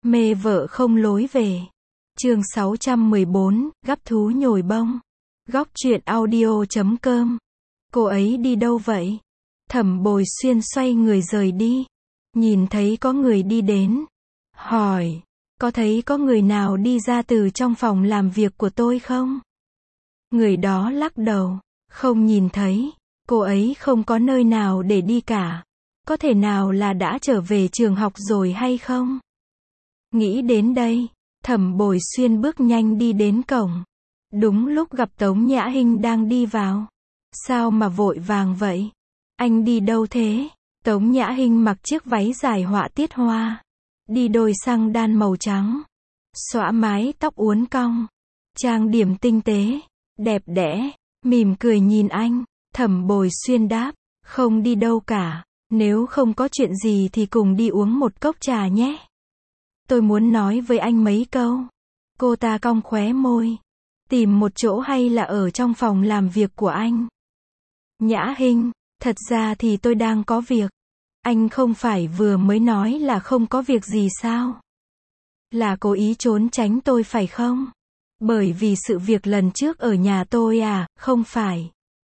Mê vợ không lối về. Chương 614, gắp thú nhồi bông. Góc truyện audio.com. Cô ấy đi đâu vậy? Thẩm Bồi Xuyên xoay người rời đi. Nhìn thấy có người đi đến. Hỏi, có thấy có người nào đi ra từ trong phòng làm việc của tôi không? Người đó lắc đầu. Không nhìn thấy. Cô ấy không có nơi nào để đi cả. Có thể nào là đã trở về trường học rồi hay không? Nghĩ đến đây, Thẩm Bồi Xuyên bước nhanh đi đến cổng. Đúng lúc gặp Tống Nhã Hinh đang đi vào. Sao mà vội vàng vậy? Anh đi đâu thế? Tống Nhã Hinh mặc chiếc váy dài họa tiết hoa. Đi đôi xăng đan màu trắng. Xõa mái tóc uốn cong. Trang điểm tinh tế. Đẹp đẽ. Mỉm cười nhìn anh. Thẩm Bồi Xuyên đáp. Không đi đâu cả. Nếu không có chuyện gì thì cùng đi uống một cốc trà nhé. Tôi muốn nói với anh mấy câu. Cô ta cong khóe môi. Tìm một chỗ hay là ở trong phòng làm việc của anh? Nhã Hinh, thật ra thì tôi đang có việc. Anh không phải vừa mới nói là không có việc gì sao? Là cố ý trốn tránh tôi phải không? Bởi vì sự việc lần trước ở nhà tôi à, không phải.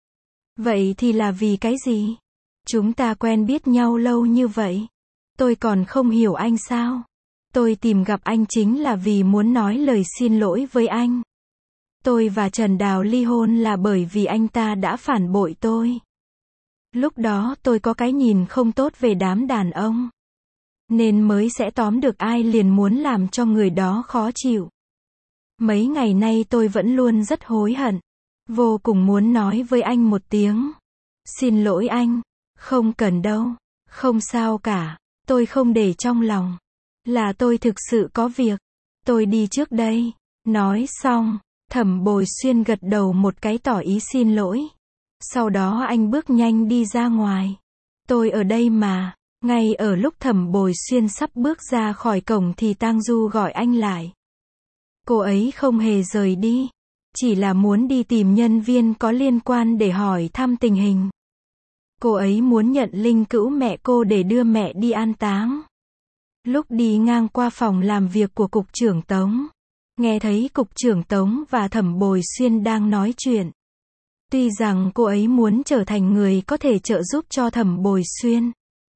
Vậy thì là vì cái gì? Chúng ta quen biết nhau lâu như vậy. Tôi còn không hiểu anh sao? Tôi tìm gặp anh chính là vì muốn nói lời xin lỗi với anh. Tôi và Trần Đào ly hôn là bởi vì anh ta đã phản bội tôi. Lúc đó tôi có cái nhìn không tốt về đám đàn ông. Nên mới sẽ tóm được ai liền muốn làm cho người đó khó chịu. Mấy ngày nay tôi vẫn luôn rất hối hận. Vô cùng muốn nói với anh một tiếng. Xin lỗi anh. Không cần đâu. Không sao cả. Tôi không để trong lòng. Là tôi thực sự có việc. Tôi đi trước đây. Nói xong, Thẩm Bồi Xuyên gật đầu một cái tỏ ý xin lỗi. Sau đó anh bước nhanh đi ra ngoài. Tôi ở đây mà. Ngay ở lúc Thẩm Bồi Xuyên sắp bước ra khỏi cổng thì Tang Du gọi anh lại. Cô ấy không hề rời đi. Chỉ là muốn đi tìm nhân viên có liên quan để hỏi thăm tình hình. Cô ấy muốn nhận linh cữu mẹ cô để đưa mẹ đi an táng. Lúc đi ngang qua phòng làm việc của Cục trưởng Tống, nghe thấy Cục trưởng Tống và Thẩm Bồi Xuyên đang nói chuyện. Tuy rằng cô ấy muốn trở thành người có thể trợ giúp cho Thẩm Bồi Xuyên.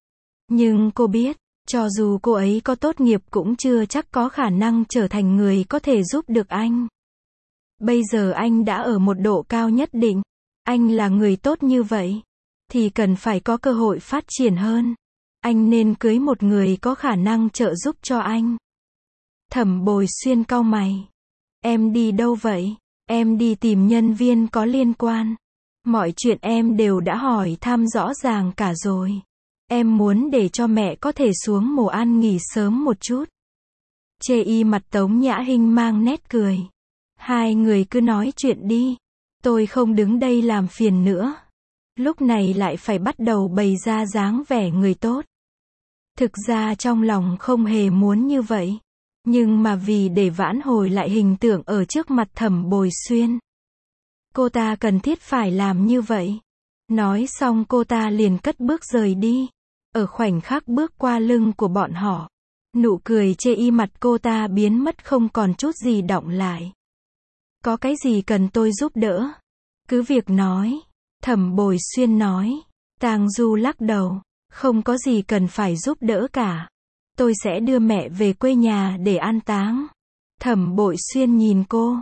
Nhưng cô biết, cho dù cô ấy có tốt nghiệp cũng chưa chắc có khả năng trở thành người có thể giúp được anh. Bây giờ anh đã ở một độ cao nhất định. Anh là người tốt như vậy. Thì cần phải có cơ hội phát triển hơn. Anh nên cưới một người có khả năng trợ giúp cho anh. Thẩm Bồi Xuyên cau mày. Em đi đâu vậy? Em đi tìm nhân viên có liên quan. Mọi chuyện em đều đã hỏi thăm rõ ràng cả rồi. Em muốn để cho mẹ có thể xuống mồ ăn nghỉ sớm một chút. Chê y mặt Tống Nhã Hinh mang nét cười. Hai người cứ nói chuyện đi. Tôi không đứng đây làm phiền nữa. Lúc này lại phải bắt đầu bày ra dáng vẻ người tốt. Thực ra trong lòng không hề muốn như vậy. Nhưng mà vì để vãn hồi lại hình tượng ở trước mặt Thẩm Bồi Xuyên. Cô ta cần thiết phải làm như vậy. Nói xong cô ta liền cất bước rời đi. Ở khoảnh khắc bước qua lưng của bọn họ. Nụ cười chê y mặt cô ta biến mất không còn chút gì đọng lại. Có cái gì cần tôi giúp đỡ? Cứ việc nói. Thẩm Bồi Xuyên nói. Tang Du lắc đầu. Không có gì cần phải giúp đỡ cả. Tôi sẽ đưa mẹ về quê nhà để an táng. Thẩm Bồi Xuyên nhìn cô.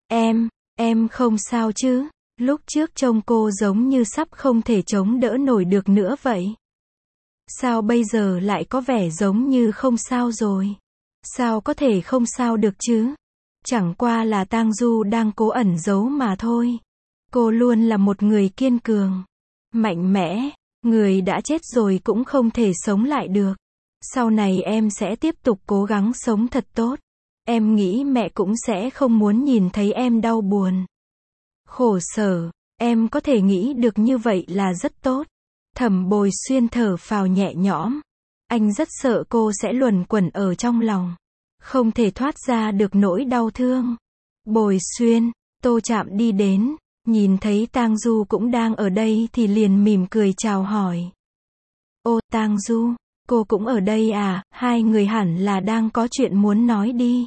Em không sao chứ? Lúc trước trông cô giống như sắp không thể chống đỡ nổi được nữa vậy. Sao bây giờ lại có vẻ giống như không sao rồi? Sao có thể không sao được chứ? Chẳng qua là Tang Du đang cố ẩn giấu mà thôi. Cô luôn là một người kiên cường, mạnh mẽ. Người đã chết rồi cũng không thể sống lại được. Sau này em sẽ tiếp tục cố gắng sống thật tốt. Em nghĩ mẹ cũng sẽ không muốn nhìn thấy em đau buồn, khổ sở. Em có thể nghĩ được như vậy là rất tốt. Thẩm Bồi Xuyên thở phào nhẹ nhõm. Anh rất sợ cô sẽ luẩn quẩn ở trong lòng, không thể thoát ra được nỗi đau thương. Bồi Xuyên, Tô Trạm đi đến, nhìn thấy Tang Du cũng đang ở đây thì liền mỉm cười chào hỏi. Ô Tang Du, Cô cũng ở đây à, hai người hẳn là đang có chuyện muốn nói đi.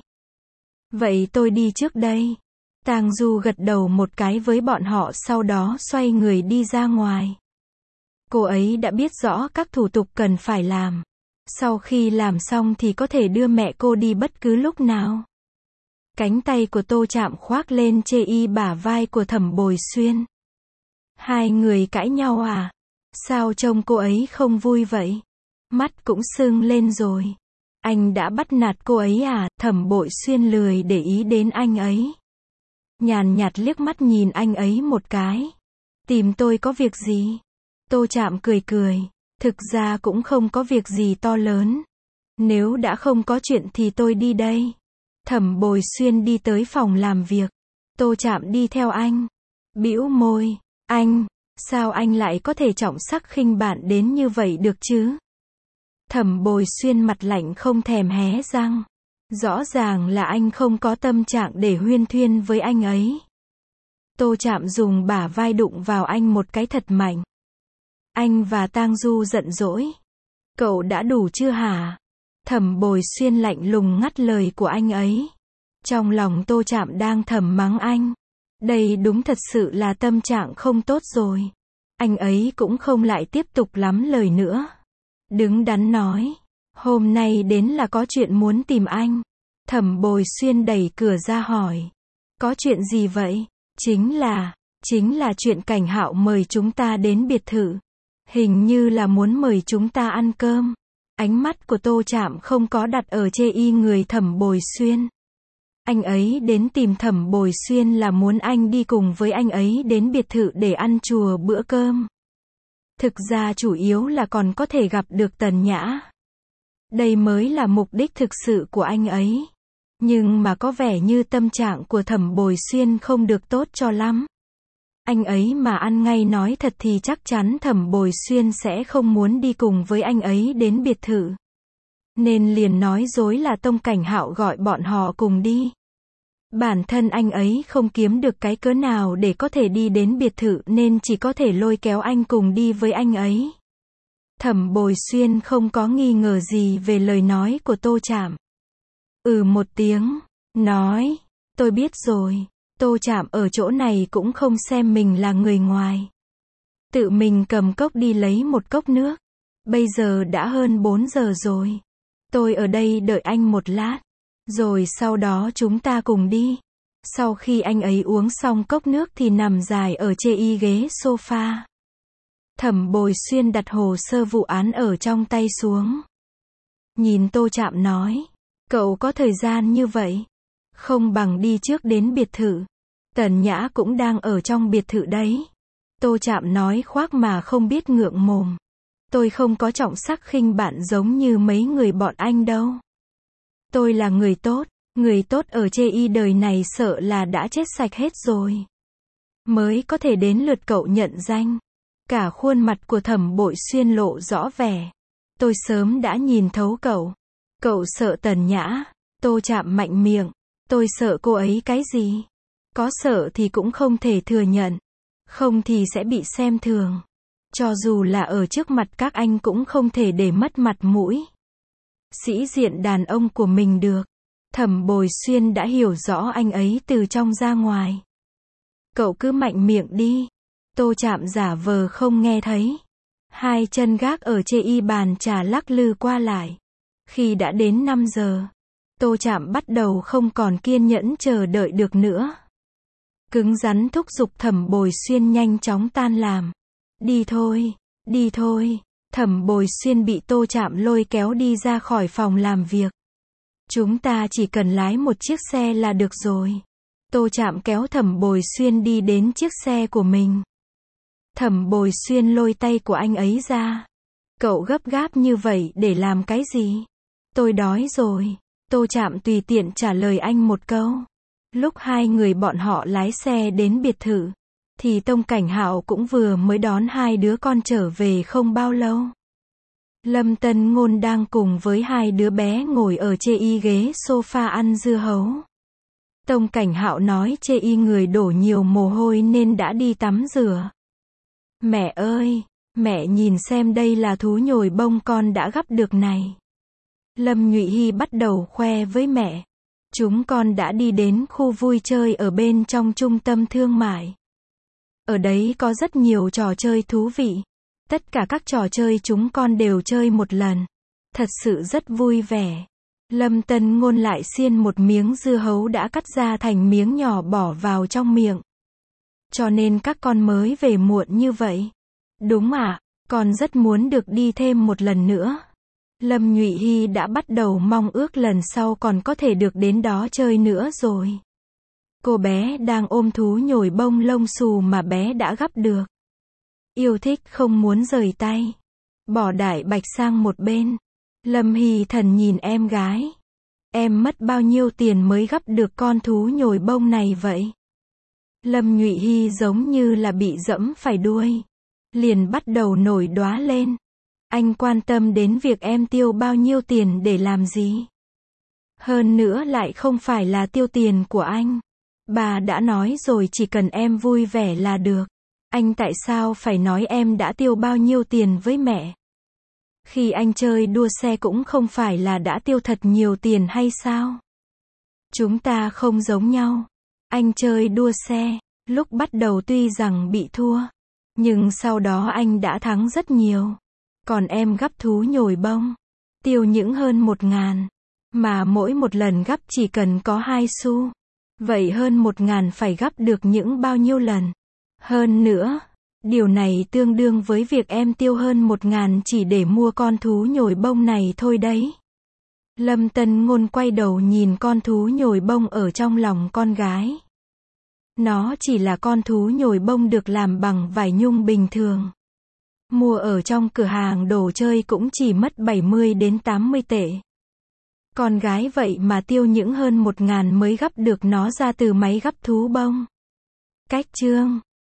Vậy tôi đi trước đây. Tang Du gật đầu một cái với bọn họ sau đó xoay người đi ra ngoài. Cô ấy đã biết rõ các thủ tục cần phải làm. Sau khi làm xong thì có thể đưa mẹ cô đi bất cứ lúc nào. Cánh tay của Tô Trạm khoác lên chê bả vai của Thẩm Bồi Xuyên. Hai người cãi nhau à? Sao trông cô ấy không vui vậy? Mắt cũng sưng lên rồi. Anh đã bắt nạt cô ấy à? Thẩm Bội Xuyên lười để ý đến anh ấy. Nhàn nhạt liếc mắt nhìn anh ấy một cái. Tìm tôi có việc gì? Tô Trạm cười cười. Thực ra cũng không có việc gì to lớn. Nếu đã không có chuyện thì tôi đi đây. Thẩm Bồi Xuyên đi tới phòng làm việc. Tô Trạm đi theo anh. Bĩu môi. Anh, sao anh lại có thể trọng sắc khinh bạn đến như vậy được chứ? Thẩm Bồi Xuyên mặt lạnh không thèm hé răng. Rõ ràng là anh không có tâm trạng để huyên thuyên với anh ấy. Tô Trạm dùng bả vai đụng vào anh một cái thật mạnh. Anh và Tang Du giận dỗi. Cậu đã đủ chưa hả? Thẩm Bồi Xuyên lạnh lùng ngắt lời của anh ấy. Trong lòng Tô Trạm đang thầm mắng anh. Đây đúng thật sự là tâm trạng không tốt rồi. Anh ấy cũng không lại tiếp tục lắm lời nữa. Đứng đắn nói. Hôm nay đến là có chuyện muốn tìm anh. Thẩm Bồi Xuyên đẩy cửa ra hỏi. Có chuyện gì vậy? Chính là chuyện Cảnh Hạo mời chúng ta đến biệt thự. Hình như là muốn mời chúng ta ăn cơm. Ánh mắt của Tô Trạm không có đặt ở chê người Thẩm Bồi Xuyên. Anh ấy đến tìm Thẩm Bồi Xuyên là muốn anh đi cùng với anh ấy đến biệt thự để ăn chùa bữa cơm. Thực ra chủ yếu là còn có thể gặp được Tần Nhã. Đây mới là mục đích thực sự của anh ấy. Nhưng mà có vẻ như tâm trạng của Thẩm Bồi Xuyên không được tốt cho lắm. Anh ấy mà ăn ngay nói thật thì chắc chắn Thẩm Bồi Xuyên sẽ không muốn đi cùng với anh ấy đến biệt thự. Nên liền nói dối là Tông Cảnh Hạo gọi bọn họ cùng đi. Bản thân anh ấy không kiếm được cái cớ nào để có thể đi đến biệt thự nên chỉ có thể lôi kéo anh cùng đi với anh ấy. Thẩm Bồi Xuyên không có nghi ngờ gì về lời nói của Tô Trạm. Một tiếng, nói, tôi biết rồi. Tô Trạm ở chỗ này cũng không xem mình là người ngoài. Tự mình cầm cốc đi lấy một cốc nước. Bây giờ đã hơn 4 giờ rồi. Tôi ở đây đợi anh một lát. Rồi sau đó chúng ta cùng đi. Sau khi anh ấy uống xong cốc nước thì nằm dài ở chê ghế sofa. Thẩm Bồi Xuyên đặt hồ sơ vụ án ở trong tay xuống. Nhìn Tô Trạm nói. Cậu có thời gian như vậy. Không bằng đi trước đến biệt thự. Tần Nhã cũng đang ở trong biệt thự đấy. Tô Trạm nói khoác mà không biết ngượng mồm. Tôi không có trọng sắc khinh bạn giống như mấy người bọn anh đâu. Tôi là người tốt ở chê đời này sợ là đã chết sạch hết rồi. Mới có thể đến lượt cậu nhận danh. Cả khuôn mặt của Thẩm Bội Xuyên lộ rõ vẻ. Tôi sớm đã nhìn thấu cậu. Cậu sợ Tần Nhã. Tô Trạm mạnh miệng. Tôi sợ cô ấy cái gì? Có sợ thì cũng không thể thừa nhận. Không thì sẽ bị xem thường. Cho dù là ở trước mặt các anh cũng không thể để mất mặt mũi. Sĩ diện đàn ông của mình được. Thẩm Bồi Xuyên đã hiểu rõ anh ấy từ trong ra ngoài. Cậu cứ mạnh miệng đi. Tô Trạm giả vờ không nghe thấy. Hai chân gác ở chê bàn trà lắc lư qua lại. Khi đã đến 5 giờ, Tô Trạm bắt đầu không còn kiên nhẫn chờ đợi được nữa. Cứng rắn thúc giục Thẩm Bồi Xuyên nhanh chóng tan làm. Đi thôi. Thẩm Bồi Xuyên bị Tô Trạm lôi kéo đi ra khỏi phòng làm việc. Chúng ta chỉ cần lái một chiếc xe là được rồi. Tô Trạm kéo Thẩm Bồi Xuyên đi đến chiếc xe của mình. Thẩm Bồi Xuyên lôi tay của anh ấy ra. Cậu gấp gáp như vậy để làm cái gì? Tôi đói rồi. Tô Trạm tùy tiện trả lời anh một câu. Lúc hai người bọn họ lái xe đến biệt thự, thì Tông Cảnh Hạo cũng vừa mới đón hai đứa con trở về không bao lâu. Lâm Tân Ngôn đang cùng với hai đứa bé ngồi ở chê ghế sofa ăn dưa hấu. Tông Cảnh Hạo nói chê người đổ nhiều mồ hôi nên đã đi tắm rửa. Mẹ ơi, Mẹ nhìn xem đây là thú nhồi bông con đã gắp được này. Lâm Nhụy Hy bắt đầu khoe với mẹ. Chúng con đã đi đến khu vui chơi ở bên trong trung tâm thương mại. Ở đấy có rất nhiều trò chơi thú vị. Tất cả các trò chơi chúng con đều chơi một lần. Thật sự rất vui vẻ. Lâm Tân Ngôn lại xiên một miếng dưa hấu đã cắt ra thành miếng nhỏ bỏ vào trong miệng. Cho nên các con mới về muộn như vậy. Đúng ạ, con rất muốn được đi thêm một lần nữa. Lâm Nhụy Hy đã bắt đầu mong ước lần sau còn có thể được đến đó chơi nữa rồi. Cô bé đang ôm thú nhồi bông lông xù mà bé đã gắp được. Yêu thích không muốn rời tay. Bỏ Đại Bạch sang một bên. Lâm Hy Thần nhìn em gái. Em mất bao nhiêu tiền mới gắp được con thú nhồi bông này vậy? Lâm Nhụy Hy giống như là bị dẫm phải đuôi. Liền bắt đầu nổi đoá lên. Anh quan tâm đến việc em tiêu bao nhiêu tiền để làm gì? Hơn nữa lại không phải là tiêu tiền của anh. Bà đã nói rồi chỉ cần em vui vẻ là được. Anh tại sao phải nói em đã tiêu bao nhiêu tiền với mẹ? Khi anh chơi đua xe cũng không phải là đã tiêu thật nhiều tiền hay sao? Chúng ta không giống nhau. Anh chơi đua xe, lúc bắt đầu tuy rằng bị thua, nhưng sau đó anh đã thắng rất nhiều. Còn em gắp thú nhồi bông, tiêu những hơn 1.000, mà mỗi một lần gắp chỉ cần có 2 xu. Vậy hơn 1.000 phải gắp được những bao nhiêu lần? Hơn nữa, điều này tương đương với việc em tiêu hơn 1.000 chỉ để mua con thú nhồi bông này thôi đấy. Lâm Tân Ngôn quay đầu nhìn con thú nhồi bông ở trong lòng con gái. Nó chỉ là con thú nhồi bông được làm bằng vải nhung bình thường. Mua ở trong cửa hàng đồ chơi cũng chỉ mất 70 đến 80 tệ. Con gái vậy mà tiêu những hơn 1.000 mới gắp được nó ra từ máy gắp thú bông. Cách chương